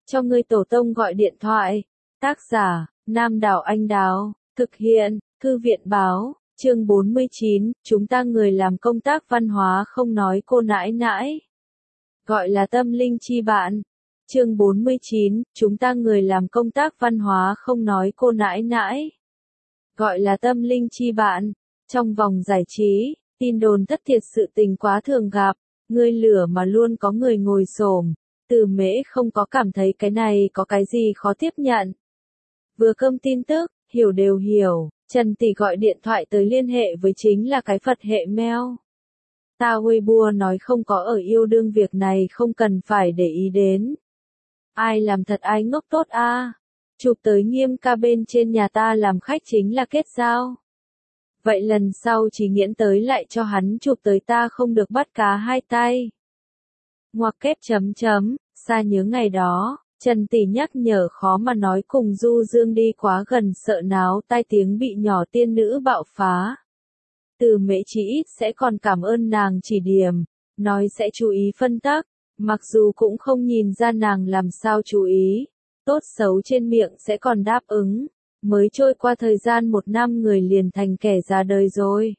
cho ngươi tổ tông gọi điện thoại. Tác giả, Nam Đảo Anh Đào, thực hiện, Thư viện Báo, chương 49, chúng ta người làm công tác văn hóa không nói cô nãi nãi. Gọi là tâm linh chi bạn. Chương 49, chúng ta người làm công tác văn hóa không nói cô nãi nãi. Gọi là tâm linh chi bạn. Trong vòng giải trí, tin đồn thất thiệt sự tình quá thường gặp, ngươi lửa mà luôn có người ngồi xổm. Từ Mễ không có cảm thấy cái này có cái gì khó tiếp nhận. Vừa cơm tin tức, hiểu đều hiểu, Trần Tỷ gọi điện thoại tới liên hệ với chính là cái Phật hệ mail. Ta Weibo nói không có ở yêu đương việc này không cần phải để ý đến. Ai làm thật ai ngốc tốt a. Chụp tới Nghiêm ca bên trên nhà ta làm khách chính là kết giao. Vậy lần sau chỉ nghiễn tới lại cho hắn chụp tới ta không được bắt cá hai tay. Ngoặc kép chấm chấm, xa nhớ ngày đó, Trần Tỷ nhắc nhở khó mà nói cùng Du Dương đi quá gần sợ náo tai tiếng bị nhỏ tiên nữ bạo phá. Từ Mễ chỉ ít sẽ còn cảm ơn nàng chỉ điểm, nói sẽ chú ý phân tắc, mặc dù cũng không nhìn ra nàng làm sao chú ý, tốt xấu trên miệng sẽ còn đáp ứng, mới trôi qua thời gian 1 năm người liền thành kẻ ra đời rồi.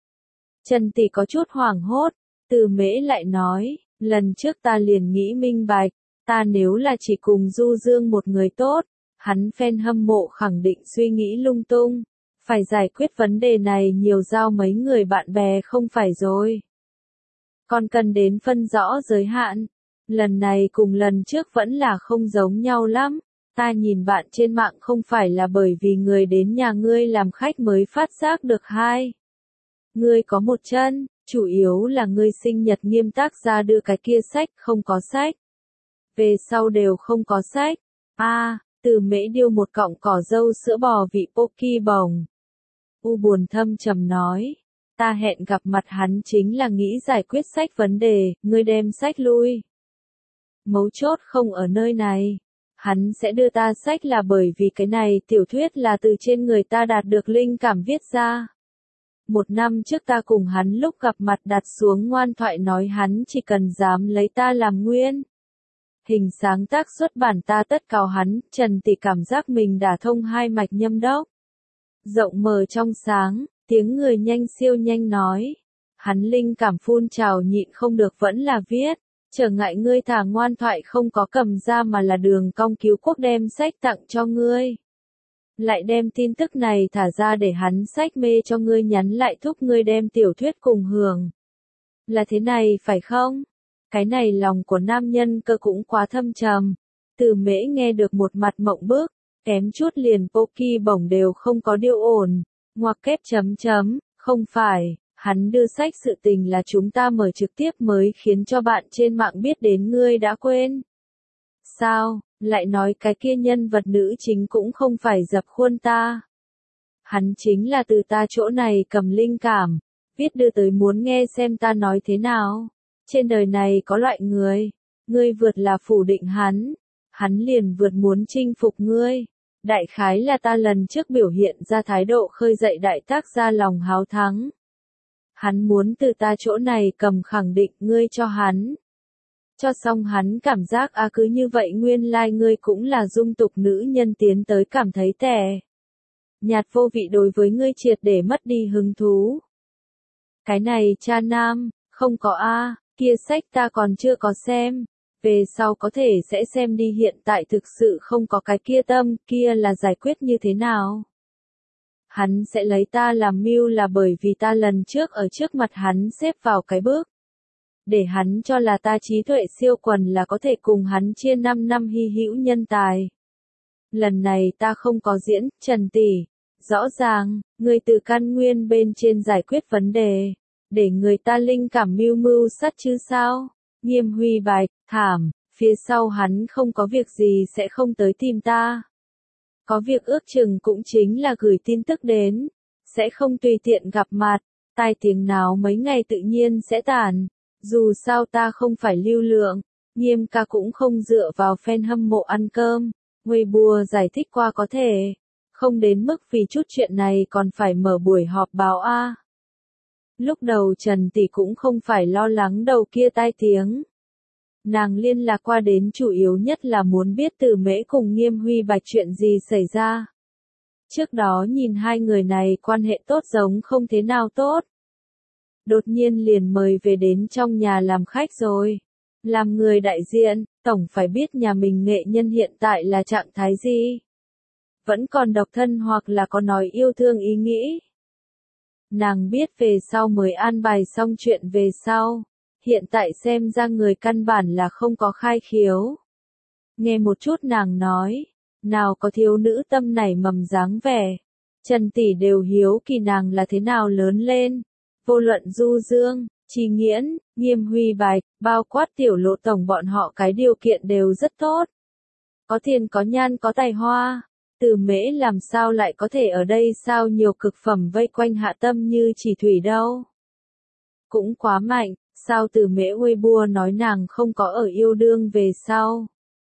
Trần Tỷ có chút hoảng hốt, Từ Mễ lại nói, lần trước ta liền nghĩ minh bạch, ta nếu là chỉ cùng Du Dương một người tốt, hắn fan hâm mộ khẳng định suy nghĩ lung tung. Phải giải quyết vấn đề này nhiều giao mấy người bạn bè không phải rồi. Còn cần đến phân rõ giới hạn. Lần này cùng lần trước vẫn là không giống nhau lắm. Ta nhìn bạn trên mạng không phải là bởi vì người đến nhà ngươi làm khách mới phát giác được hai. Ngươi có một chân, chủ yếu là ngươi sinh nhật Nghiêm tác ra đưa cái kia sách không có sách. Về sau đều không có sách. Từ Mễ điêu một cọng cỏ dâu sữa bò vị Poki bồng. U buồn thâm trầm nói, ta hẹn gặp mặt hắn chính là nghĩ giải quyết sách vấn đề, ngươi đem sách lui. Mấu chốt không ở nơi này. Hắn sẽ đưa ta sách là bởi vì cái này tiểu thuyết là từ trên người ta đạt được linh cảm viết ra. 1 năm trước ta cùng hắn lúc gặp mặt đặt xuống ngoan thoại nói hắn chỉ cần dám lấy ta làm nguyên. Hình sáng tác xuất bản ta tất cáo hắn, Trần Tỷ cảm giác mình đả thông hai mạch nhâm đốc. Rộng mở trong sáng, tiếng người nhanh siêu nhanh nói. Hắn linh cảm phun trào nhịn không được vẫn là viết. Trở ngại ngươi thả ngoan thoại không có cầm ra mà là Đường Cong Cứu Quốc đem sách tặng cho ngươi. Lại đem tin tức này thả ra để hắn sách mê cho ngươi nhắn lại thúc ngươi đem tiểu thuyết cùng hưởng. Là thế này phải không? Cái này lòng của nam nhân cơ cũng quá thâm trầm. Từ Mễ nghe được một mặt mộng bức, kém chút liền Poki bổng đều không có điêu ổn. Ngoặc kép chấm chấm, không phải, hắn đưa sách sự tình là chúng ta mở trực tiếp mới khiến cho bạn trên mạng biết đến ngươi đã quên. Sao, lại nói cái kia nhân vật nữ chính cũng không phải dập khuôn ta. Hắn chính là từ ta chỗ này cầm linh cảm, viết đưa tới muốn nghe xem ta nói thế nào. Trên đời này có loại người, ngươi vượt là phủ định hắn liền vượt muốn chinh phục ngươi. Đại khái là ta lần trước biểu hiện ra thái độ khơi dậy đại tác gia lòng háo thắng. Hắn muốn từ ta chỗ này cầm khẳng định ngươi cho hắn. Cho xong hắn cảm giác cứ như vậy nguyên lai ngươi cũng là dung tục nữ nhân tiến tới cảm thấy tẻ. Nhạt vô vị đối với ngươi triệt để mất đi hứng thú. Cái này cha nam, không có kia sách ta còn chưa có xem. Về sau có thể sẽ xem đi hiện tại thực sự không có cái kia tâm kia là giải quyết như thế nào. Hắn sẽ lấy ta làm mưu là bởi vì ta lần trước ở trước mặt hắn xếp vào cái bước. Để hắn cho là ta trí tuệ siêu quần là có thể cùng hắn chia 5 năm hy hữu nhân tài. Lần này ta không có diễn, Trần Tỷ. Rõ ràng, người từ căn nguyên bên trên giải quyết vấn đề. Để người ta linh cảm mưu mưu sát chứ sao? Nghiêm Huy bạch, thảm, phía sau hắn không có việc gì sẽ không tới tìm ta. Có việc ước chừng cũng chính là gửi tin tức đến, sẽ không tùy tiện gặp mặt, tai tiếng nào mấy ngày tự nhiên sẽ tản. Dù sao ta không phải lưu lượng, Nghiêm ca cũng không dựa vào fan hâm mộ ăn cơm. Weibo giải thích qua có thể, không đến mức vì chút chuyện này còn phải mở buổi họp báo Lúc đầu Trần Tỷ cũng không phải lo lắng đầu kia tai tiếng. Nàng liên lạc qua đến chủ yếu nhất là muốn biết Từ Mễ cùng Nghiêm Huy Bạch chuyện gì xảy ra. Trước đó nhìn hai người này quan hệ tốt giống không thế nào tốt. Đột nhiên liền mời về đến trong nhà làm khách rồi. Làm người đại diện, tổng phải biết nhà mình nghệ nhân hiện tại là trạng thái gì. Vẫn còn độc thân hoặc là có nói yêu thương ý nghĩ. Nàng biết về sau mới an bài xong chuyện về sau. Hiện tại xem ra người căn bản là không có khai khiếu. Nghe một chút nàng nói, nào có thiếu nữ tâm nảy mầm dáng vẻ. Trần tỷ đều hiếu kỳ nàng là thế nào lớn lên. Vô luận Du Dương, Trì Nghiễn, Nghiêm Huy Bạch, bao quát Tiểu Lộ tổng bọn họ cái điều kiện đều rất tốt. Có tiền có nhan có tài hoa. Từ Mễ làm sao lại có thể ở đây sao nhiều cực phẩm vây quanh Hạ Tâm như chỉ thủy đâu. Cũng quá mạnh, sao Từ Mễ Weibo nói nàng không có ở yêu đương về sau.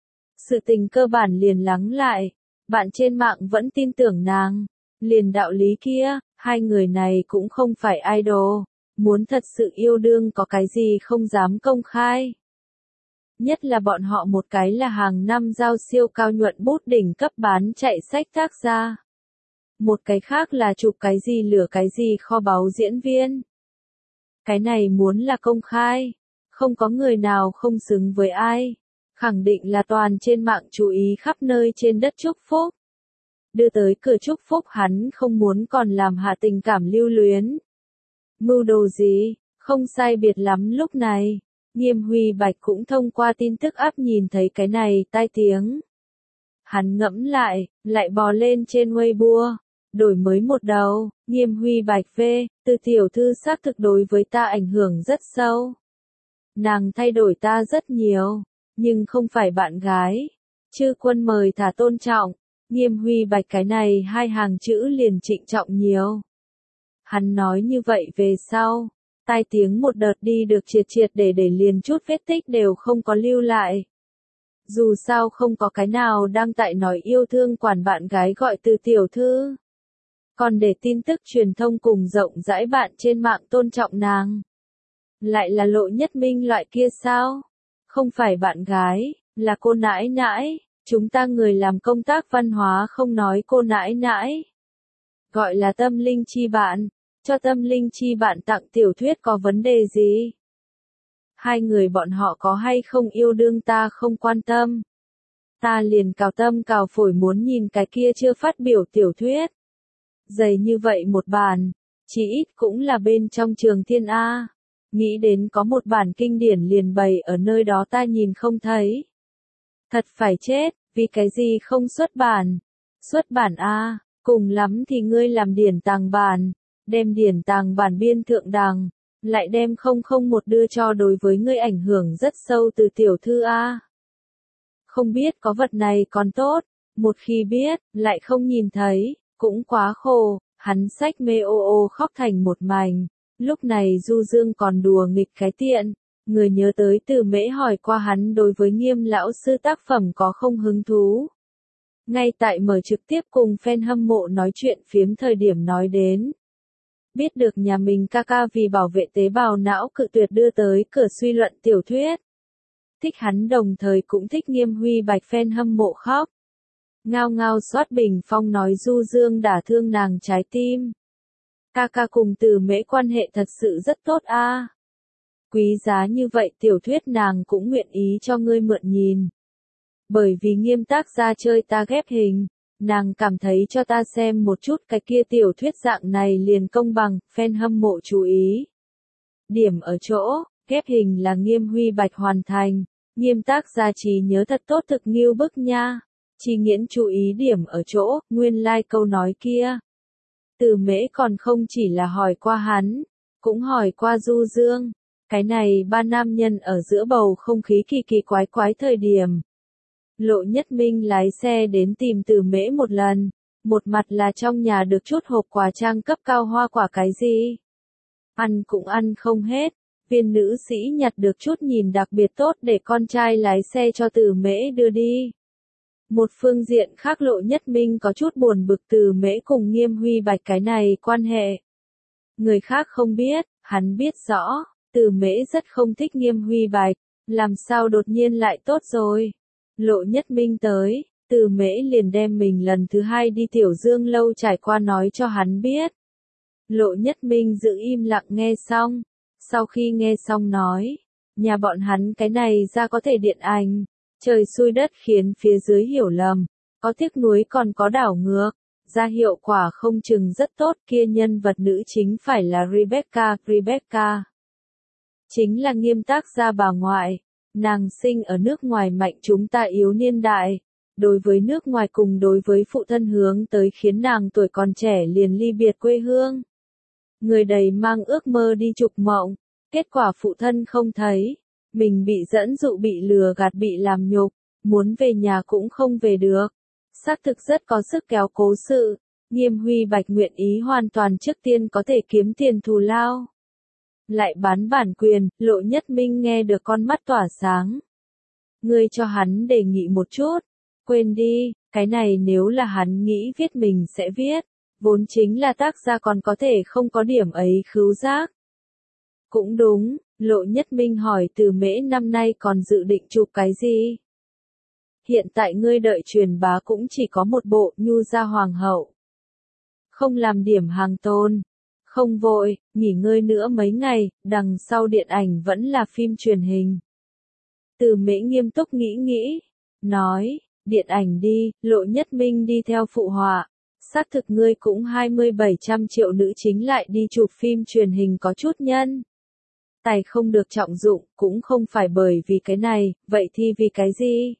Sự tình cơ bản liền lắng lại, bạn trên mạng vẫn tin tưởng nàng. Liền đạo lý kia, hai người này cũng không phải idol, muốn thật sự yêu đương có cái gì không dám công khai. Nhất là bọn họ một cái là hàng năm giao siêu cao nhuận bút đỉnh cấp bán chạy sách tác gia. Một cái khác là chụp cái gì lửa cái gì kho báu diễn viên. Cái này muốn là công khai, không có người nào không xứng với ai. Khẳng định là toàn trên mạng chú ý khắp nơi trên đất chúc phúc. Đưa tới cửa chúc phúc hắn không muốn còn làm hạ tình cảm lưu luyến. Mưu đồ gì, không sai biệt lắm lúc này. Nghiêm Huy Bạch cũng thông qua tin tức áp nhìn thấy cái này tai tiếng. Hắn ngẫm lại bò lên trên Weibo, đổi mới một đầu, Nghiêm Huy Bạch về, từ tiểu thư xác thực đối với ta ảnh hưởng rất sâu. Nàng thay đổi ta rất nhiều, nhưng không phải bạn gái. Chư quân mời thả tôn trọng, Nghiêm Huy Bạch cái này hai hàng chữ liền trịnh trọng nhiều. Hắn nói như vậy về sau. Tai tiếng một đợt đi được triệt để liền chút vết tích đều không có lưu lại. Dù sao không có cái nào đang tại nói yêu thương quản bạn gái gọi từ tiểu thư. Còn để tin tức truyền thông cùng rộng rãi bạn trên mạng tôn trọng nàng. Lại là Lộ Nhất Minh loại kia sao? Không phải bạn gái, là cô nãi nãi. Chúng ta người làm công tác văn hóa không nói cô nãi nãi. Gọi là tâm linh chi bạn. Cho tâm linh chi bạn tặng tiểu thuyết có vấn đề gì? Hai người bọn họ có hay không yêu đương ta không quan tâm. Ta liền cào tâm cào phổi muốn nhìn cái kia chưa phát biểu tiểu thuyết. Dày như vậy một bản, chỉ ít cũng là bên trong Trường Thiên A. Nghĩ đến có một bản kinh điển liền bày ở nơi đó ta nhìn không thấy. Thật phải chết, vì cái gì không xuất bản? Xuất bản A, cùng lắm thì ngươi làm điển tàng bản. Đem điển tàng bản biên thượng đàng, lại đem 001 đưa cho đối với ngươi ảnh hưởng rất sâu từ tiểu thư A. Không biết có vật này còn tốt, một khi biết, lại không nhìn thấy, cũng quá khổ, hắn xách mê ô ô khóc thành một mảnh. Lúc này Du Dương còn đùa nghịch cái tiện, người nhớ tới Từ Mễ hỏi qua hắn đối với Nghiêm lão sư tác phẩm có không hứng thú. Ngay tại mở trực tiếp cùng fan hâm mộ nói chuyện phiếm thời điểm nói đến. Biết được nhà mình ca ca vì bảo vệ tế bào não cự tuyệt đưa tới cửa suy luận tiểu thuyết. Thích hắn đồng thời cũng thích Nghiêm Huy Bạch fan hâm mộ khóc. Ngao ngao soát bình phong nói Du Dương đả thương nàng trái tim. Ca ca cùng Từ Mễ quan hệ thật sự rất tốt a. Quý giá như vậy tiểu thuyết nàng cũng nguyện ý cho ngươi mượn nhìn. Bởi vì Nghiêm tác gia chơi ta ghép hình. Nàng cảm thấy cho ta xem một chút cái kia tiểu thuyết dạng này liền công bằng, fan hâm mộ chú ý. Điểm ở chỗ, ghép hình là Nghiêm Huy Bạch hoàn thành, Nghiêm tác gia trí nhớ thật tốt thực nghiêu bức nha. Trì Nghiễn chú ý điểm ở chỗ, nguyên lai câu nói kia. Từ Mễ còn không chỉ là hỏi qua hắn, cũng hỏi qua Du Dương. Cái này ba nam nhân ở giữa bầu không khí kỳ kỳ quái quái thời điểm. Lộ Nhất Minh lái xe đến tìm Từ Mễ một lần, một mặt là trong nhà được chút hộp quà trang cấp cao hoa quả cái gì. Ăn cũng ăn không hết, viên nữ sĩ nhặt được chút nhìn đặc biệt tốt để con trai lái xe cho Từ Mễ đưa đi. Một phương diện khác Lộ Nhất Minh có chút buồn bực Từ Mễ cùng Nghiêm Huy Bạch cái này quan hệ. Người khác không biết, hắn biết rõ, Từ Mễ rất không thích Nghiêm Huy Bạch. Làm sao đột nhiên lại tốt rồi? Lộ Nhất Minh tới, Từ Mễ liền đem mình lần thứ hai đi Tiểu Dương lâu trải qua nói cho hắn biết. Lộ Nhất Minh giữ im lặng nghe xong. Sau khi nghe xong nói, nhà bọn hắn cái này ra có thể điện ảnh, trời xui đất khiến phía dưới hiểu lầm, có tiếc nuối còn có đảo ngược, ra hiệu quả không chừng rất tốt, kia nhân vật nữ chính phải là Rebecca. Chính là Nghiêm tác gia bà ngoại, nàng sinh ở nước ngoài mạnh chúng ta yếu niên đại, đối với nước ngoài cùng đối với phụ thân hướng tới khiến nàng tuổi còn trẻ liền ly biệt quê hương. Người đầy mang ước mơ đi trục mộng, kết quả phụ thân không thấy, mình bị dẫn dụ bị lừa gạt bị làm nhục, muốn về nhà cũng không về được. Xác thực rất có sức kéo cố sự, Nghiêm Huy Bạch nguyện ý hoàn toàn trước tiên có thể kiếm tiền thù lao. Lại bán bản quyền, Lộ Nhất Minh nghe được con mắt tỏa sáng. Ngươi cho hắn đề nghị một chút, quên đi, cái này nếu là hắn nghĩ viết mình sẽ viết, vốn chính là tác gia còn có thể không có điểm ấy khứu giác. Cũng đúng, Lộ Nhất Minh hỏi Từ Mễ năm nay còn dự định chụp cái gì? Hiện tại ngươi đợi truyền bá cũng chỉ có một bộ Nhu Gia Hoàng hậu. Không làm điểm hàng tôn. Không vội, nghỉ ngơi nữa mấy ngày, đằng sau điện ảnh vẫn là phim truyền hình. Từ Mễ nghiêm túc nghĩ, nói, điện ảnh đi, Lộ Nhất Minh đi theo phụ họa. Xác thực ngươi cũng 2700 triệu nữ chính lại đi chụp phim truyền hình có chút nhân. Tài không được trọng dụng, cũng không phải bởi vì cái này, vậy thì vì cái gì?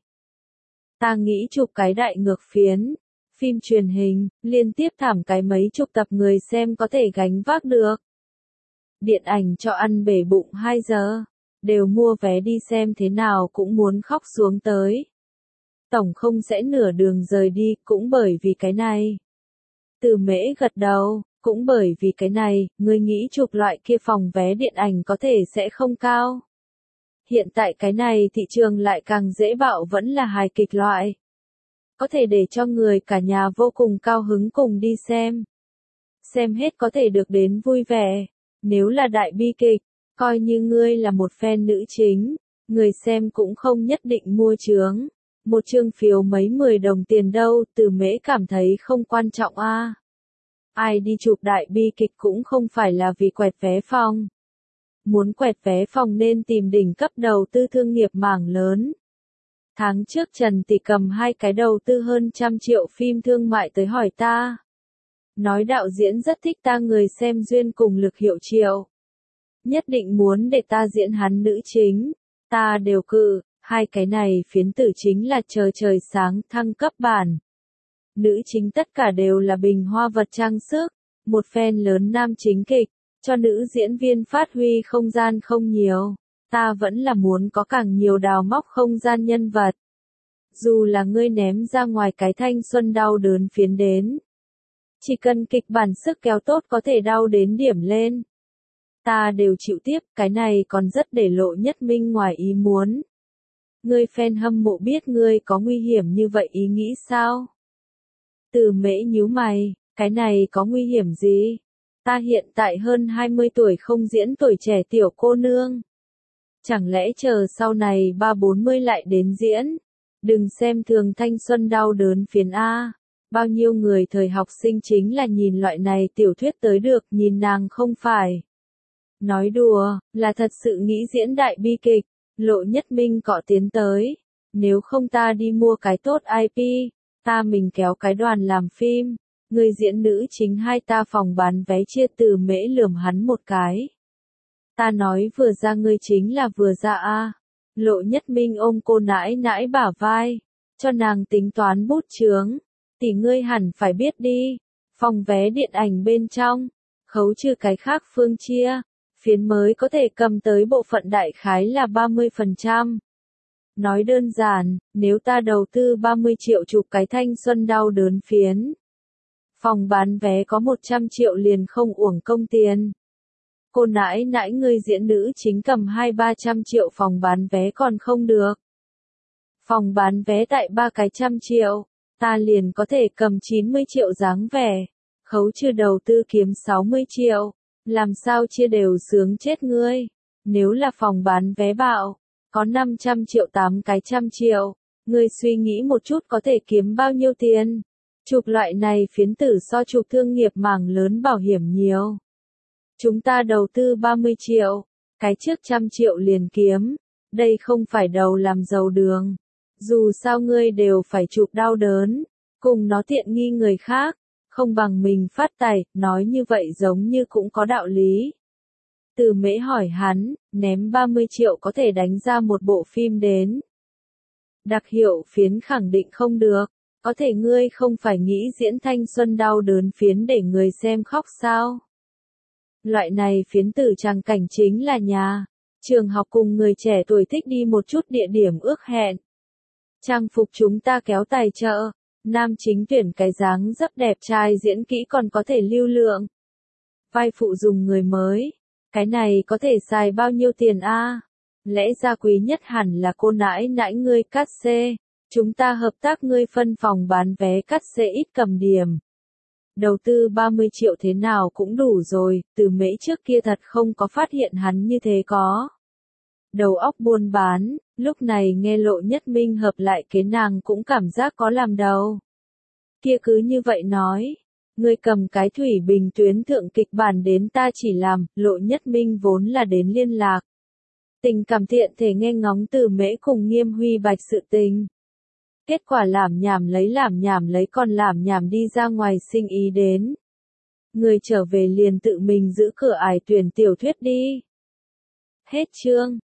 Ta nghĩ chụp cái đại ngược phiến. Phim truyền hình, liên tiếp thảm cái mấy chục tập người xem có thể gánh vác được. Điện ảnh cho ăn bể bụng 2 giờ, đều mua vé đi xem thế nào cũng muốn khóc xuống tới. Tổng không sẽ nửa đường rời đi, cũng bởi vì cái này. Từ Mễ gật đầu, cũng bởi vì cái này, ngươi nghĩ chụp loại kia phòng vé điện ảnh có thể sẽ không cao. Hiện tại cái này thị trường lại càng dễ bạo vẫn là hài kịch loại. Có thể để cho người cả nhà vô cùng cao hứng cùng đi xem. Xem hết có thể được đến vui vẻ. Nếu là đại bi kịch, coi như ngươi là một fan nữ chính, người xem cũng không nhất định mua chướng. Một chương phiếu mấy 10 đồng tiền đâu, Từ Mễ cảm thấy không quan trọng a. Ai đi chụp đại bi kịch cũng không phải là vì quẹt vé phòng. Muốn quẹt vé phòng nên tìm đỉnh cấp đầu tư thương nghiệp mảng lớn. Tháng trước Trần Tỷ cầm 2 cái đầu tư hơn 100 triệu phim thương mại tới hỏi ta. Nói đạo diễn rất thích ta người xem duyên cùng Lực Hiệu Triệu. Nhất định muốn để ta diễn hắn nữ chính. Ta đều cự, 2 cái này phiến tử chính là trời sáng thăng cấp bản. Nữ chính tất cả đều là bình hoa vật trang sức. Một fan lớn nam chính kịch, cho nữ diễn viên phát huy không gian không nhiều. Ta vẫn là muốn có càng nhiều đào móc không gian nhân vật. Dù là ngươi ném ra ngoài cái thanh xuân đau đớn phiến đến. Chỉ cần kịch bản sức kéo tốt có thể đau đến điểm lên. Ta đều chịu tiếp, cái này còn rất để Lộ Nhất Minh ngoài ý muốn. Ngươi fan hâm mộ biết ngươi có nguy hiểm như vậy ý nghĩ sao? Từ Mễ nhíu mày, cái này có nguy hiểm gì? Ta hiện tại hơn 20 tuổi không diễn tuổi trẻ tiểu cô nương. Chẳng lẽ chờ sau này 30-40 lại đến diễn? Đừng xem thường thanh xuân đau đớn phiến A. Bao nhiêu người thời học sinh chính là nhìn loại này tiểu thuyết tới được, nhìn nàng không phải. Nói đùa, là thật sự nghĩ diễn đại bi kịch. Lộ Nhất Minh cọ tiến tới. Nếu không ta đi mua cái tốt IP, ta mình kéo cái đoàn làm phim. Người diễn nữ chính hai ta phòng bán vé chia. Từ Mễ lườm hắn một cái. Ta nói vừa ra ngươi chính là vừa ra a. Lộ Nhất Minh ôm cô nãi nãi bả vai, cho nàng tính toán bút chướng. Tỷ ngươi hẳn phải biết đi, phòng vé điện ảnh bên trong, khấu trừ cái khác phương chia, phiến mới có thể cầm tới bộ phận đại khái là 30%. Nói đơn giản, nếu ta đầu tư 30 triệu chụp cái thanh xuân đau đớn phiến, phòng bán vé có 100 triệu liền không uổng công tiền. Cô nãi nãi ngươi diễn nữ chính cầm 200-300 triệu phòng bán vé còn không được. Phòng bán vé tại 300 triệu, ta liền có thể cầm 90 triệu dáng vẻ, khấu trừ đầu tư kiếm 60 triệu, làm sao chia đều sướng chết ngươi. Nếu là phòng bán vé bạo, Có 500 triệu 8 cái trăm triệu. Ngươi suy nghĩ một chút có thể kiếm bao nhiêu tiền? Chụp loại này phiến tử so chụp thương nghiệp mảng lớn bảo hiểm nhiều. Chúng ta đầu tư 30 triệu. Cái trước 100 triệu liền kiếm. Đây không phải đầu làm giàu đường. Dù sao ngươi đều phải chụp đau đớn. Cùng nó tiện nghi người khác. Không bằng mình phát tài, nói như vậy giống như cũng có đạo lý. Từ Mễ hỏi hắn, ném 30 triệu có thể đánh ra một bộ phim đến. Đặc hiệu phiến khẳng định không được. Có thể ngươi không phải nghĩ diễn thanh xuân đau đớn phiến để người xem khóc sao? Loại này phiến tử trang cảnh chính là nhà, trường học cùng người trẻ tuổi thích đi một chút địa điểm ước hẹn. Trang phục chúng ta kéo tài trợ, nam chính tuyển cái dáng dấp đẹp trai diễn kỹ còn có thể lưu lượng. Vai phụ dùng người mới, cái này có thể xài bao nhiêu tiền a? Lẽ ra quý nhất hẳn là cô nãi nãi ngươi cắt xê. Chúng ta hợp tác ngươi phân phòng bán vé cắt xê ít cầm điểm. Đầu tư 30 triệu thế nào cũng đủ rồi, Từ Mễ trước kia thật không có phát hiện hắn như thế có. Đầu óc buôn bán, lúc này nghe Lộ Nhất Minh hợp lại kế nàng cũng cảm giác có làm đầu. Kia cứ như vậy nói, ngươi cầm cái thủy bình tuyến thượng kịch bản đến ta chỉ làm, Lộ Nhất Minh vốn là đến liên lạc. Tình cảm tiện thể nghe ngóng Từ Mễ cùng Nghiêm Huy Bạch sự tình. Kết quả làm nhảm lấy còn làm nhảm đi ra ngoài sinh ý đến. Người trở về liền tự mình giữ cửa ải tuyển tiểu thuyết đi. Hết chương.